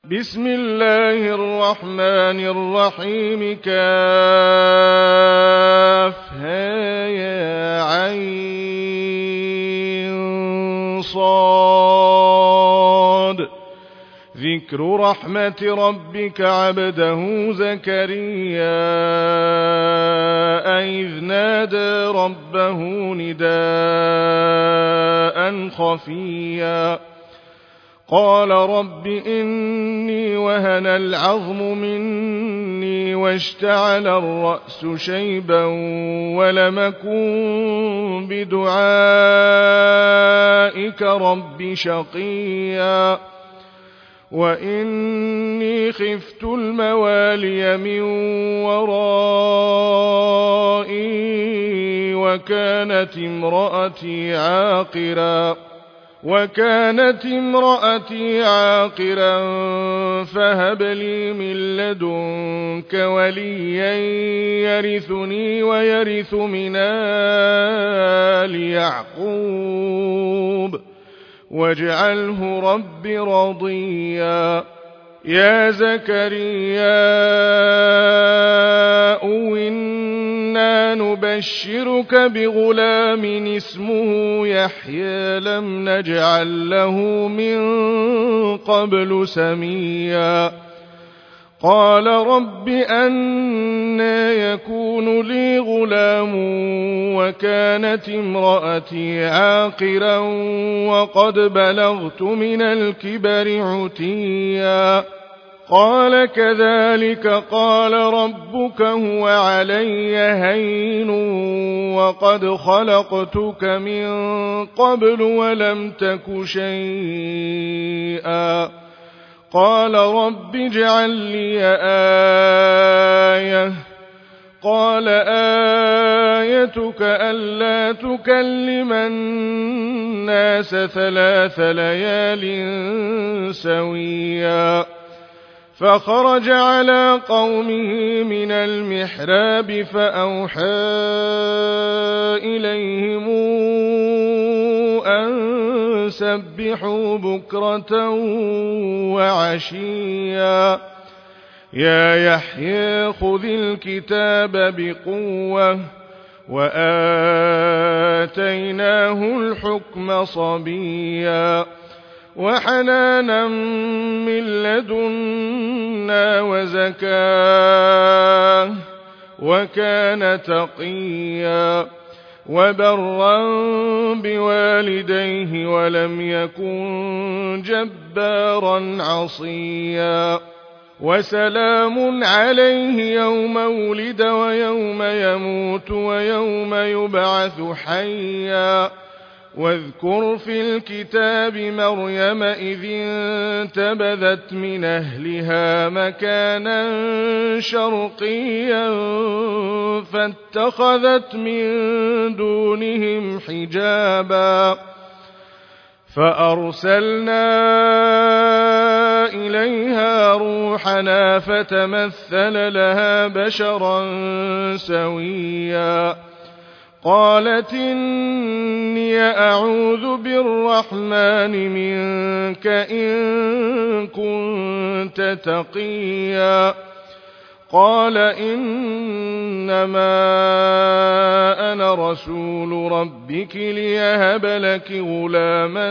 بسم الله الرحمن الرحيم كافها يا عين صاد ذكر رحمة ربك عبده زكريا إذ نادى ربه نداء خفيا قال رب إني وهن العظم مني واشتعل الرأس شيبا ولم أكن بدعائك رب شقيا وإني خفت الموالي من ورائي وكانت امرأتي عاقرا فهب لي من لدنك وليا يرثني ويرث من آل يعقوب واجعله رب رضيا يا زكريا إنا نبشرك بغلام اسمه يحيى لم نجعل له من قبل سميا قال رب أنى يكون لي غلام وكانت امرأتي عاقرا وقد بلغت من الكبر عتيا قال كذلك قال ربك هو علي هين وقد خلقتك من قبل ولم تك شيئا قال رب اجعل لي آية قال آيتك ألا تكلم الناس 3 ليال سويا فخرج على قومه من المحراب فأوحى إليهم أن سبحوا بكرة وعشيا يا يحيى خذ الكتاب بقوة وآتيناه الحكم صبيا وحنانا من لدنا وزكاة وكان تقيا وبرا بوالديه ولم يكن جبارا عصيا وسلام عليه يوم ولد ويوم يموت ويوم يبعث حيا واذكر في الكتاب مريم إذ انتبذت من أهلها مكانا شرقيا فاتخذت من دونهم حجابا فأرسلنا إليها روحنا فتمثل لها بشرا سويا قالت إني أعوذ بالرحمن منك إن كنت تقيا قال إنما أنا رسول ربك ليهب لك غلاما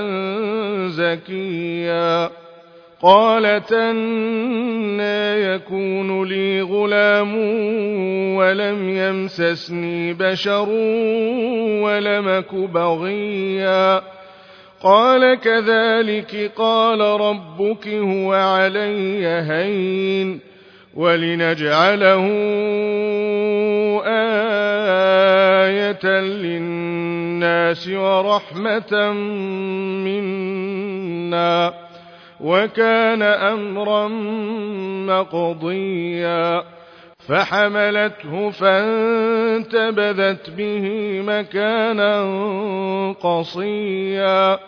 زكيا قالت أنى يكون لي غلام ولم يمسسني بشر ولم أك بغيا قال كذلك قال ربك هو علي هين ولنجعله آية للناس ورحمة منا وكان أمرا مقضيا فحملته فانتبذت به مكانا قصيا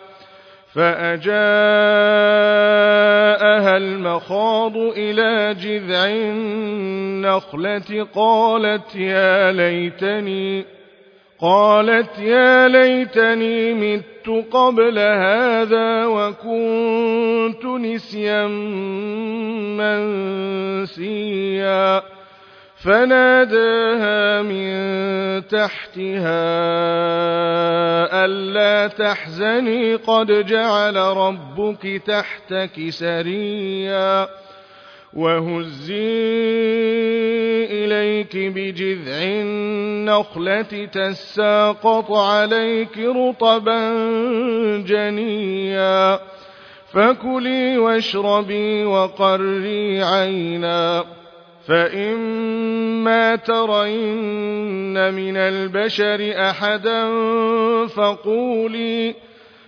فأجاءها المخاض إلى جذع النخلة قالت يا ليتني مت قبل هذا وكنت نسيا منسيا فناداها من تحتها ألا تحزني قد جعل ربك تحتك سريا وهزي إليك بجذع النخلة تساقط عليك رطبا جنيا فكلي واشربي وقري عينا فإما ترين من البشر أحدا فقولي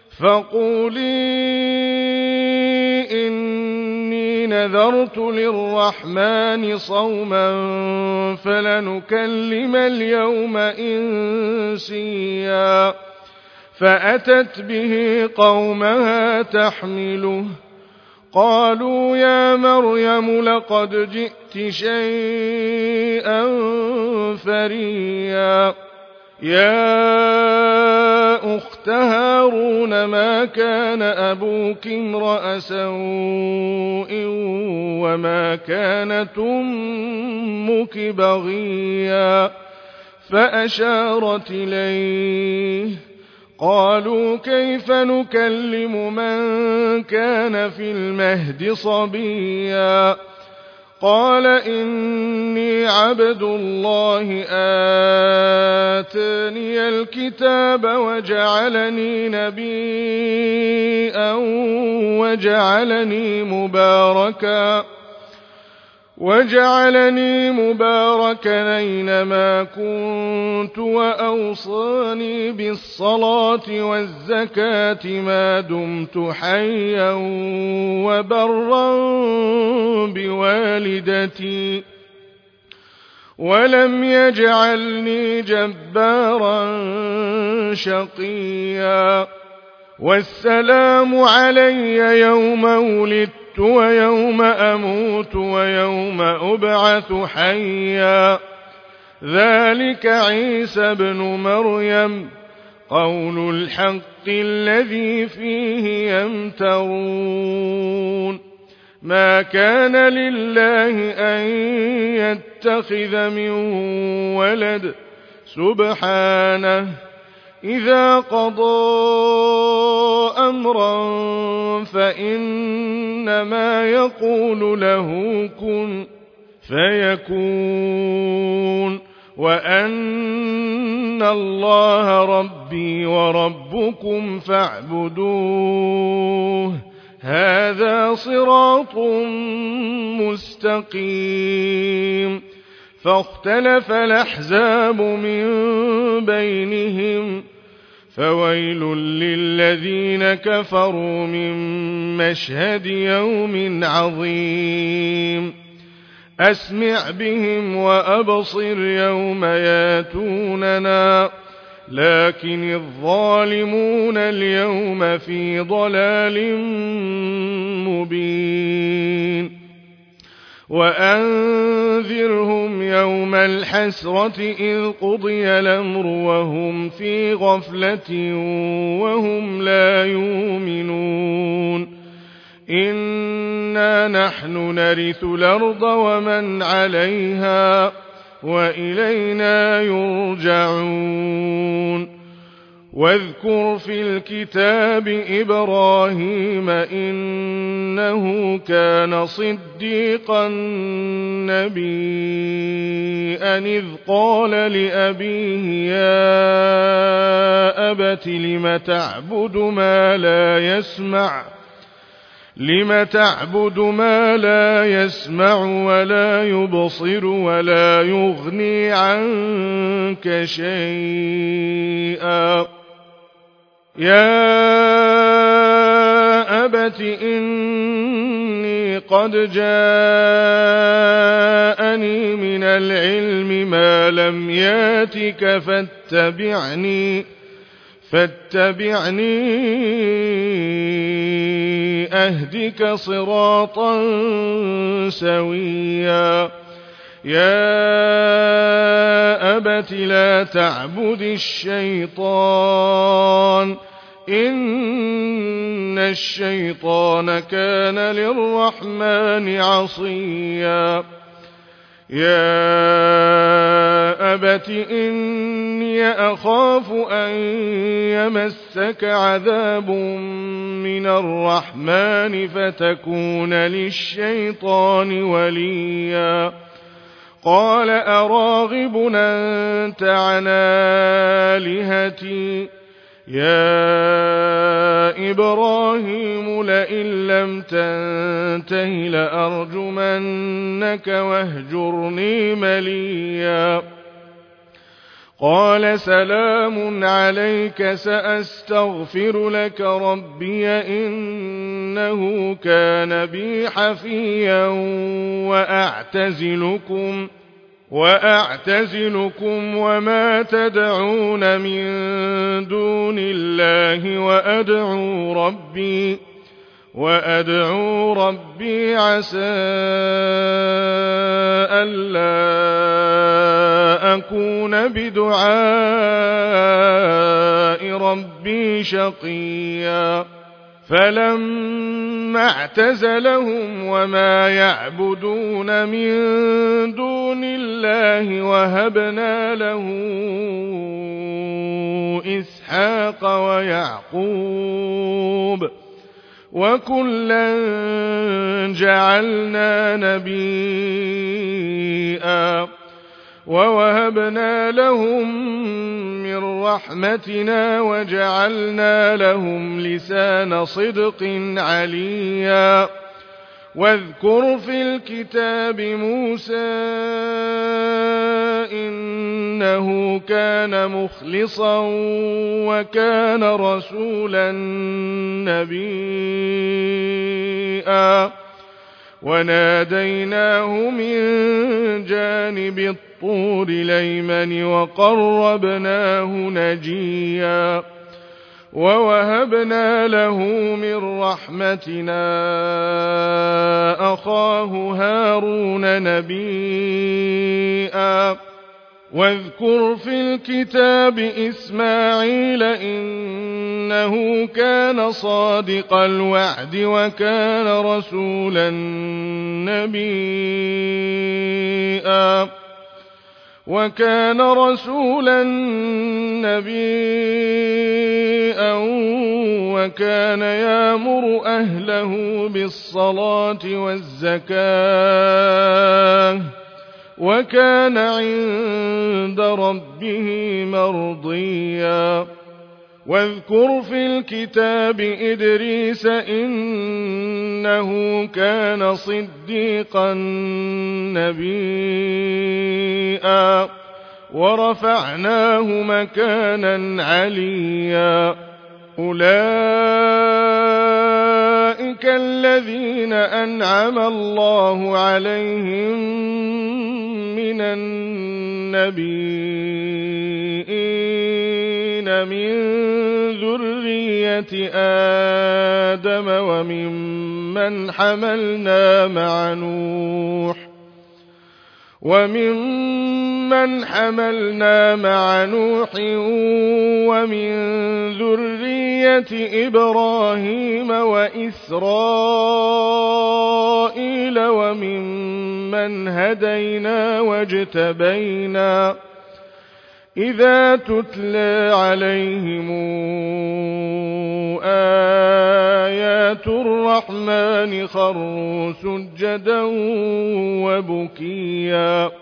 إني نذرت للرحمن صوما فلنكلم اليوم إنسيا فأتت به قومها تحمله قالوا يا مريم لقد جئت شيئا فريا يا أخت هارون ما كان أبوك امرأ سوء وما كانت أمك بغيا فأشارت إليه قالوا كيف نكلم من كان في المهد صبيا قال إني عبد الله آتاني الكتاب وجعلني نبيا وجعلني مباركا أينما كنت وأوصاني بالصلاة والزكاة ما دمت حيا وبرا بوالدتي ولم يجعلني جبارا شقيا والسلام علي يوم ولدت ويوم أموت ويوم أبعث حيا ذلك عيسى ابن مريم قول الحق الذي فيه يمترون ما كان لله أن يتخذ من ولد سبحانه إذا قضى أمرا فإنما يقول له كن فيكون وأن الله ربي وربكم فاعبدوه هذا صراط مستقيم فاختلف الأحزاب من بينهم فويل للذين كفروا من مشهد يوم عظيم أسمع بهم وأبصر يوم ياتوننا لكن الظالمون اليوم في ضلال مبين وأنذرهم يوم الحسرة إذ قضي الأمر وهم في غفلة وهم لا يؤمنون إنا نحن نرث الأرض ومن عليها وإلينا يرجعون واذكر في الكتاب إبراهيم إنه كان صديقا نبيا إذ قال لأبيه يا أبت لم تعبد ما لا يسمع ولا يبصر ولا يغني عنك شيئا يا أبت إني قد جاءني من العلم ما لم ياتك فاتبعني أهدك صراطا سويا يا أبت لا تعبد الشيطان إن الشيطان كان للرحمن عصيا يا أبت إني أخاف أن يمسك عذاب من الرحمن فتكون للشيطان وليا قال أراغب أنت عن آلهتي يا إبراهيم لئن لم تنته لأرجمنك واهجرني مليا قال سلام عليك سأستغفر لك ربي إنه كان بي حفيا وأعتزلكم وما تدعون من دون الله وأدعو ربي عسى ألا أكون بدعاء ربي شقيا فلما اعتزلهم وما يعبدون من دون الله وهبنا له إسحاق ويعقوب وكلا جعلنا نبيا ووهبنا لهم من رحمتنا وجعلنا لهم لسان صدق عليا واذكر في الكتاب موسى إنه كان مخلصا وكان رسولا نبيا وناديناه من جانب الطور الأيمن وقربناه نجيا ووهبنا له من رحمتنا أخاه هارون نبيا واذكر في الكتاب إسماعيل إنه كان صادق الوعد وكان رسولا نبيا وكان يأمر أهله بالصلاة والزكاة وكان عند ربه مرضيا واذكر في الكتاب إدريس إنه كان صديقا نبيا ورفعناه مكانا عليا أولئك الذين أنعم الله عليهم من النبيين من ذرية آدم وممن حملنا مع نوح ومن ذرية إبراهيم وإسرائيل وممن هدينا واجتبينا إذا تتلى عليهم آيات الرحمن خروا سجدا وبكيا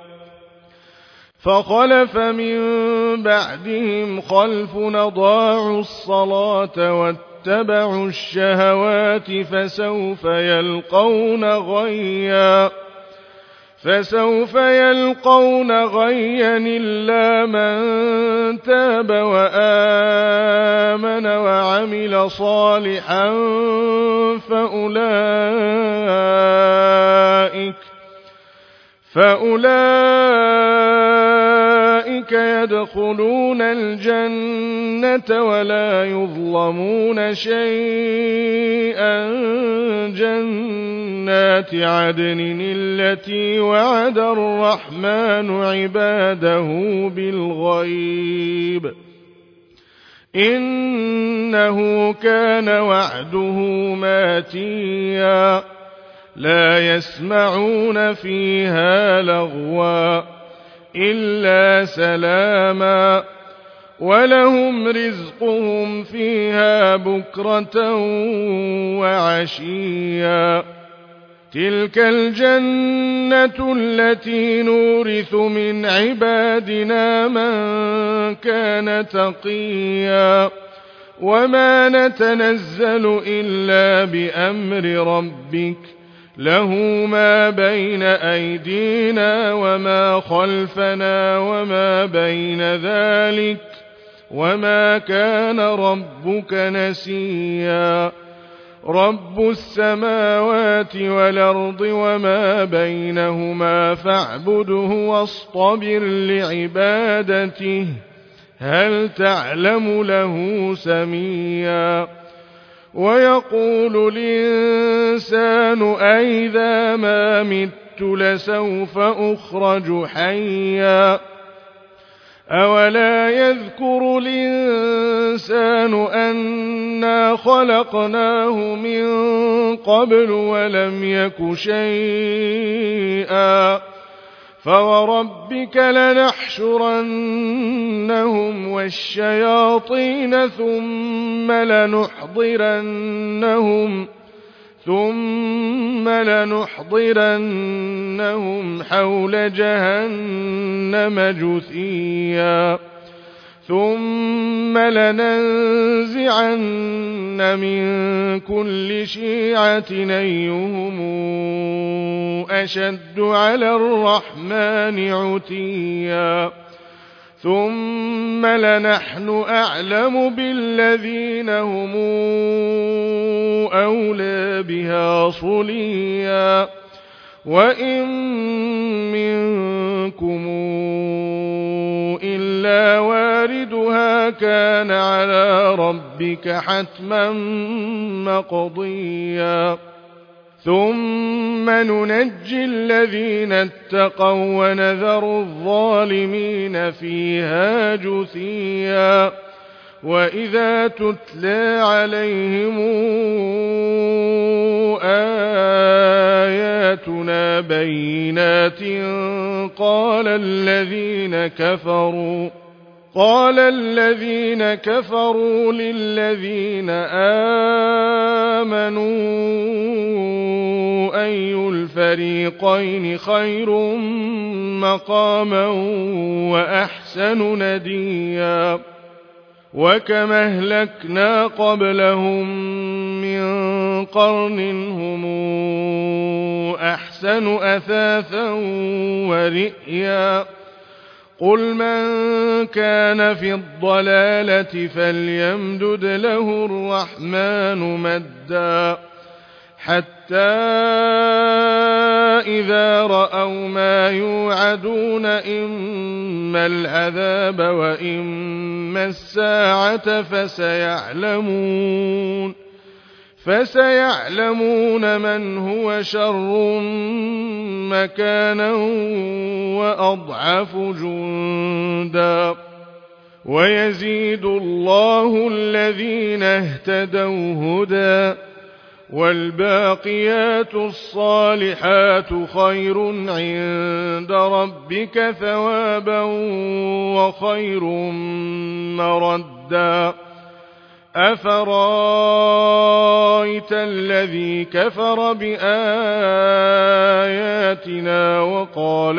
فخلف من بعدهم خلف أضاعوا الصلاة واتبعوا الشهوات فسوف يلقون غيا إلا من تاب وآمن وعمل صالحا فأولئك يدخلون الجنة ولا يظلمون شيئا جنات عدن التي وعد الرحمن عباده بالغيب إنه كان وعده ماتيا لا يسمعون فيها لغوا إلا سلاما ولهم رزقهم فيها بكرة وعشيا تلك الجنة التي نورث من عبادنا من كان تقيا وما نتنزل إلا بأمر ربك له ما بين أيدينا وما خلفنا وما بين ذلك وما كان ربك نسيا رب السماوات والأرض وما بينهما فاعبده واصطبر لعبادته هل تعلم له سميا ويقول الإنسان أئذا ما مت لسوف أخرج حيا أولا يذكر الإنسان أنا خلقناه من قبل ولم يك شيئا فوربك لنحشرنهم والشياطين ثم لنحضرنهم حول جهنم جثيا ثم لننزعن من كل شيعة أيهم أشد على الرحمن عتيا ثم لنحن أعلم بالذين هم أولى بها صليا وإن منكم إلا واردها كان على ربك حتما مقضيا ثم ننجي الذين اتقوا ونذر الظالمين فيها جثيا وإذا تتلى عليهم آياتنا بينات قال الذين كفروا للذين آمنوا أي الفريقين خير مقاما وأحسن نديا وكما أهلكنا قبلهم من قرن هم أحسن أثاثا ورئيا قل من كان في الضلالة فليمدد له الرحمن مدا حتى إذا رأوا ما يوعدون إما العذاب وإما الساعة فسيعلمون من هو شر مكانا وأضعف جندا ويزيد الله الذين اهتدوا هدى والباقيات الصالحات خير عند ربك ثوابا وخير مردا أفرايت الذي كفر بآياتنا وقال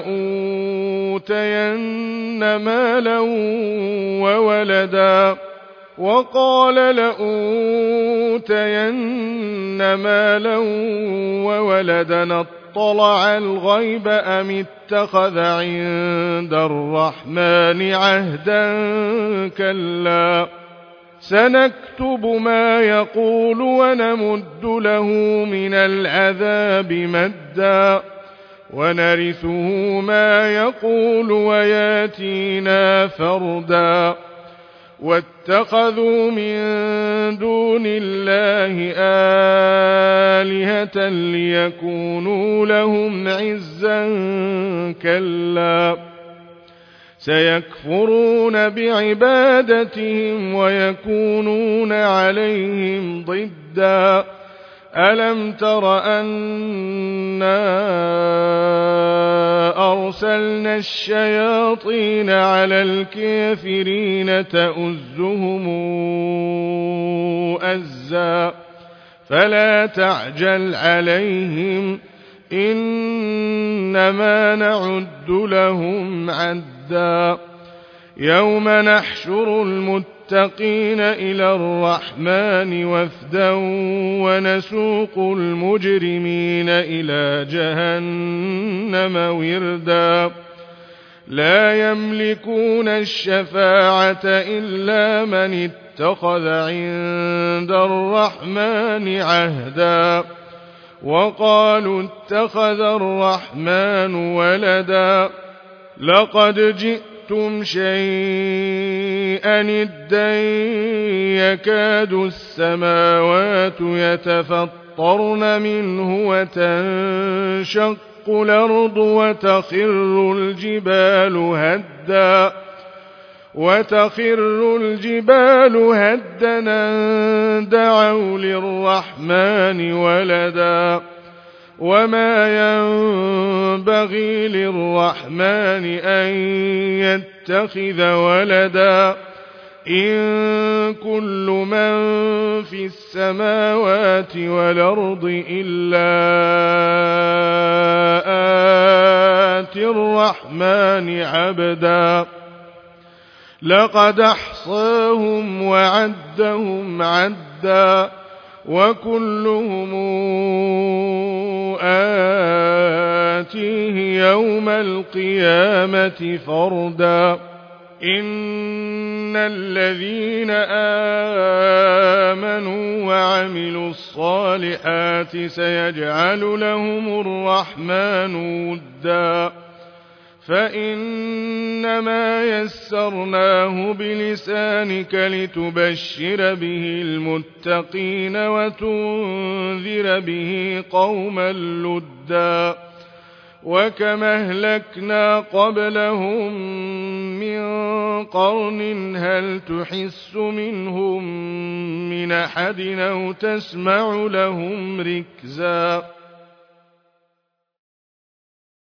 لأوتين مالا وولدا اطلع الغيب أم اتخذ عند الرحمن عهدا كلا سنكتب ما يقول ونمد له من العذاب مدا ونرثه ما يقول وياتينا فردا واتخذوا من دون الله آلهة ليكونوا لهم عزا كلا سيكفرون بعبادتهم ويكونون عليهم ضدا ألم تر أنا أرسلنا الشياطين على الكافرين تؤزهم أزا فلا تعجل عليهم إنما نعد لهم عدا يوم نحشر المتقين إلى الرحمن وفدا ونسوق المجرمين إلى جهنم وردا لا يملكون الشفاعة إلا من اتخذ عند الرحمن عهدا وقالوا اتخذ الرحمن ولدا لقد جئتم شيئا إدا يكاد السماوات يتفطرن منه وتنشق الأرض وتخر الجبال هدا دعوا للرحمن ولدا وما ينبغي للرحمن أن يتخذ ولدا إن كل من في السماوات والأرض إلا آتي الرحمن عبدا لقد أحصاهم وعدهم عدا وكلهم آتيه يوم القيامة فردا إن الذين آمنوا وعملوا الصالحات سيجعل لهم الرحمن ودا فإنما يسرناه بلسانك لتبشر به المتقين وتنذر به قوما لدا وكما أهلكنا قبلهم من قرن هل تحس منهم من أحد أو تسمع لهم ركزا